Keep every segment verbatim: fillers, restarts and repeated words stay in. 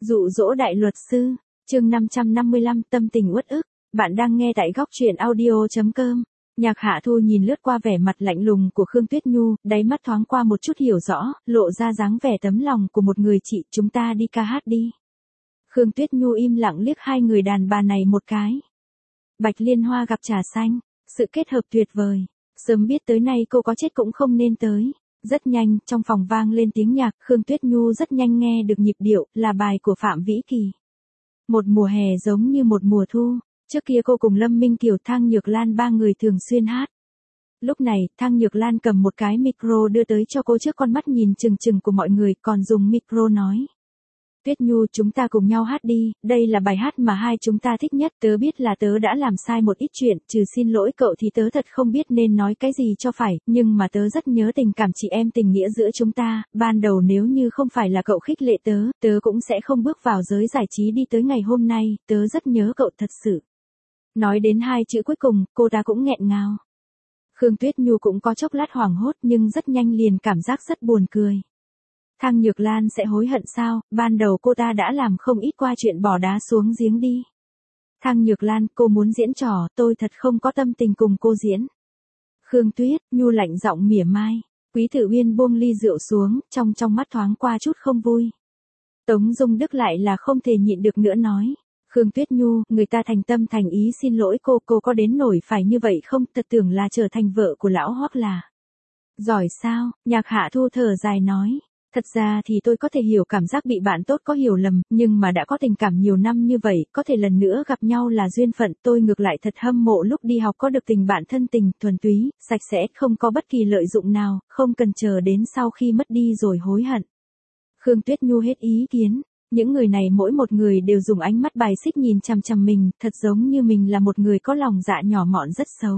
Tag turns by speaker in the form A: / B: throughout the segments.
A: Dụ dỗ đại luật sư, chương năm trăm năm mươi lăm tâm tình uất ức, bạn đang nghe tại góc truyện audio.com. Nhạc Hạ Thu nhìn lướt qua vẻ mặt lạnh lùng của Khương Tuyết Nhu, đáy mắt thoáng qua một chút hiểu rõ, lộ ra dáng vẻ tấm lòng của một người chị, chúng ta đi ca hát đi. Khương Tuyết Nhu im lặng liếc hai người đàn bà này một cái. Bạch Liên Hoa gặp trà xanh, sự kết hợp tuyệt vời, sớm biết tới nay cô có chết cũng không nên tới. Rất nhanh, trong phòng vang lên tiếng nhạc, Khương Tuyết Nhu rất nhanh nghe được nhịp điệu, là bài của Phạm Vĩ Kỳ. Một mùa hè giống như một mùa thu, trước kia cô cùng Lâm Minh Kiều, Thang Nhược Lan ba người thường xuyên hát. Lúc này, Thang Nhược Lan cầm một cái micro đưa tới cho cô trước con mắt nhìn chừng chừng của mọi người, còn dùng micro nói. Tuyết Nhu, chúng ta cùng nhau hát đi, đây là bài hát mà hai chúng ta thích nhất, tớ biết là tớ đã làm sai một ít chuyện, trừ xin lỗi cậu thì tớ thật không biết nên nói cái gì cho phải, nhưng mà tớ rất nhớ tình cảm chị em tình nghĩa giữa chúng ta, ban đầu nếu như không phải là cậu khích lệ tớ, tớ cũng sẽ không bước vào giới giải trí đi tới ngày hôm nay, tớ rất nhớ cậu thật sự. Nói đến hai chữ cuối cùng, cô ta cũng nghẹn ngào. Khương Tuyết Nhu cũng có chốc lát hoảng hốt nhưng rất nhanh liền cảm giác rất buồn cười. Thang Nhược Lan sẽ hối hận sao, ban đầu cô ta đã làm không ít qua chuyện bỏ đá xuống giếng đi. Thang Nhược Lan, cô muốn diễn trò, tôi thật không có tâm tình cùng cô diễn. Khương Tuyết Nhu lạnh giọng mỉa mai, Quý Tử Uyên buông ly rượu xuống, trong trong mắt thoáng qua chút không vui. Tống Dung Đức lại là không thể nhịn được nữa nói. Khương Tuyết Nhu, người ta thành tâm thành ý xin lỗi cô, cô có đến nổi phải như vậy không, thật tưởng là trở thành vợ của lão Hoắc là. Giỏi sao, Nhạc Hạ Thu thở dài nói. Thật ra thì tôi có thể hiểu cảm giác bị bạn tốt có hiểu lầm, nhưng mà đã có tình cảm nhiều năm như vậy, có thể lần nữa gặp nhau là duyên phận, tôi ngược lại thật hâm mộ lúc đi học có được tình bạn thân tình, thuần túy, sạch sẽ, không có bất kỳ lợi dụng nào, không cần chờ đến sau khi mất đi rồi hối hận. Khương Tuyết Nhu hết ý kiến, những người này mỗi một người đều dùng ánh mắt bài xích nhìn chằm chằm mình, thật giống như mình là một người có lòng dạ nhỏ mọn rất xấu.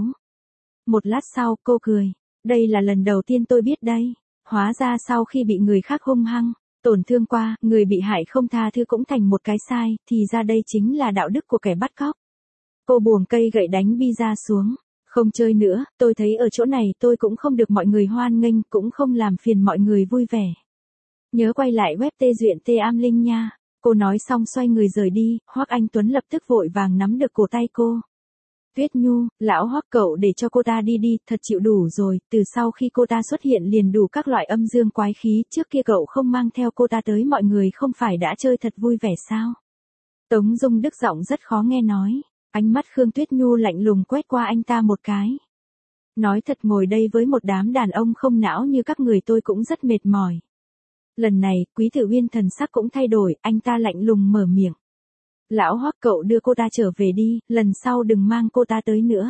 A: Một lát sau, cô cười, đây là lần đầu tiên tôi biết đây. Hóa ra sau khi bị người khác hung hăng, tổn thương qua, người bị hại không tha thứ cũng thành một cái sai, thì ra đây chính là đạo đức của kẻ bắt cóc. Cô buông cây gậy đánh bi ra xuống, không chơi nữa, tôi thấy ở chỗ này tôi cũng không được mọi người hoan nghênh, cũng không làm phiền mọi người vui vẻ. Nhớ quay lại web tê duyện tê am linh nha, cô nói xong xoay người rời đi, Hoắc Anh Tuấn lập tức vội vàng nắm được cổ tay cô. Tuyết Nhu, lão Hoắc cậu để cho cô ta đi đi, thật chịu đủ rồi, từ sau khi cô ta xuất hiện liền đủ các loại âm dương quái khí, trước kia cậu không mang theo cô ta tới mọi người không phải đã chơi thật vui vẻ sao? Tống Dung Đức giọng rất khó nghe nói, ánh mắt Khương Tuyết Nhu lạnh lùng quét qua anh ta một cái. Nói thật ngồi đây với một đám đàn ông không não như các người tôi cũng rất mệt mỏi. Lần này, Quý Tử Uyên thần sắc cũng thay đổi, anh ta lạnh lùng mở miệng. Lão Hoắc cậu đưa cô ta trở về đi, lần sau đừng mang cô ta tới nữa.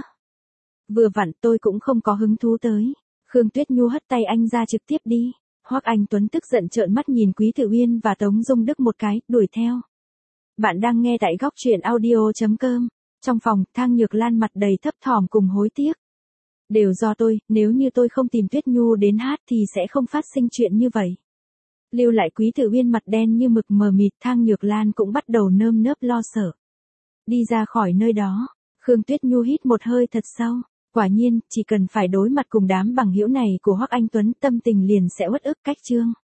A: Vừa vặn tôi cũng không có hứng thú tới. Khương Tuyết Nhu hất tay anh ra trực tiếp đi. Hoắc Anh Tuấn tức giận trợn mắt nhìn Quý Tử Uyên và Tống Dung Đức một cái, đuổi theo. Bạn đang nghe tại góc truyện audio.com. Trong phòng, Thang Nhược Lan mặt đầy thấp thỏm cùng hối tiếc. Đều do tôi, nếu như tôi không tìm Tuyết Nhu đến hát thì sẽ không phát sinh chuyện như vậy. Lưu lại Quý Tử Uyên mặt đen như mực mờ mịt, Thang Nhược Lan cũng bắt đầu nơm nớp lo sợ. Đi ra khỏi nơi đó, Khương Tuyết Nhu hít một hơi thật sâu, quả nhiên, chỉ cần phải đối mặt cùng đám bằng hữu này của Hoắc Anh Tuấn tâm tình liền sẽ uất ức cách chương.